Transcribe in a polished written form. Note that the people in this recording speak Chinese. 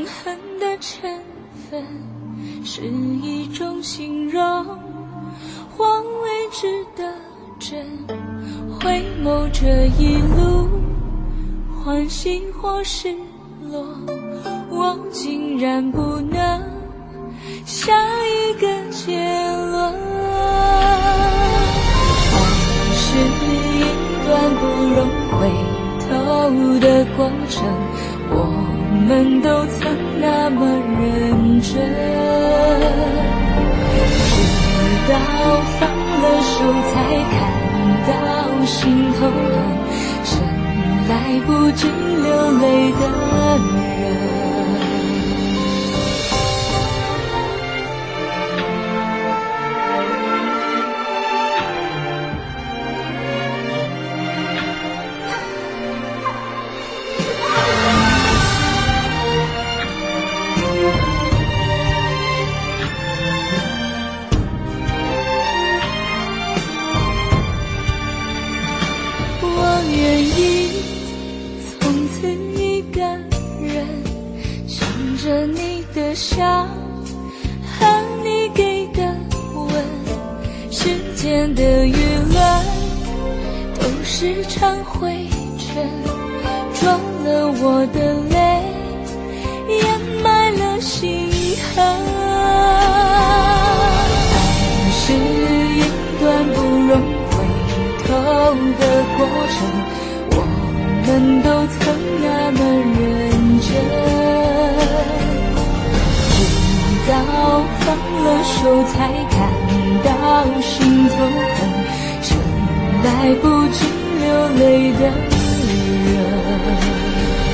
恨的成分是一种形容，或未知的真，回眸这一路，欢喜或失落，我竟然不能下一个结论。爱是一段不容回头的过程，我们都曾那么认真，直到放了手才看到心头痕，剩来不及流泪的人。着你的笑和你给的吻，世间的舆论都是场灰尘，装了我的泪，掩埋了心痕。爱是一段不容回头的过程，我们都曾那么认真，直到放了手才看到心头痕，剩来不及流泪的人。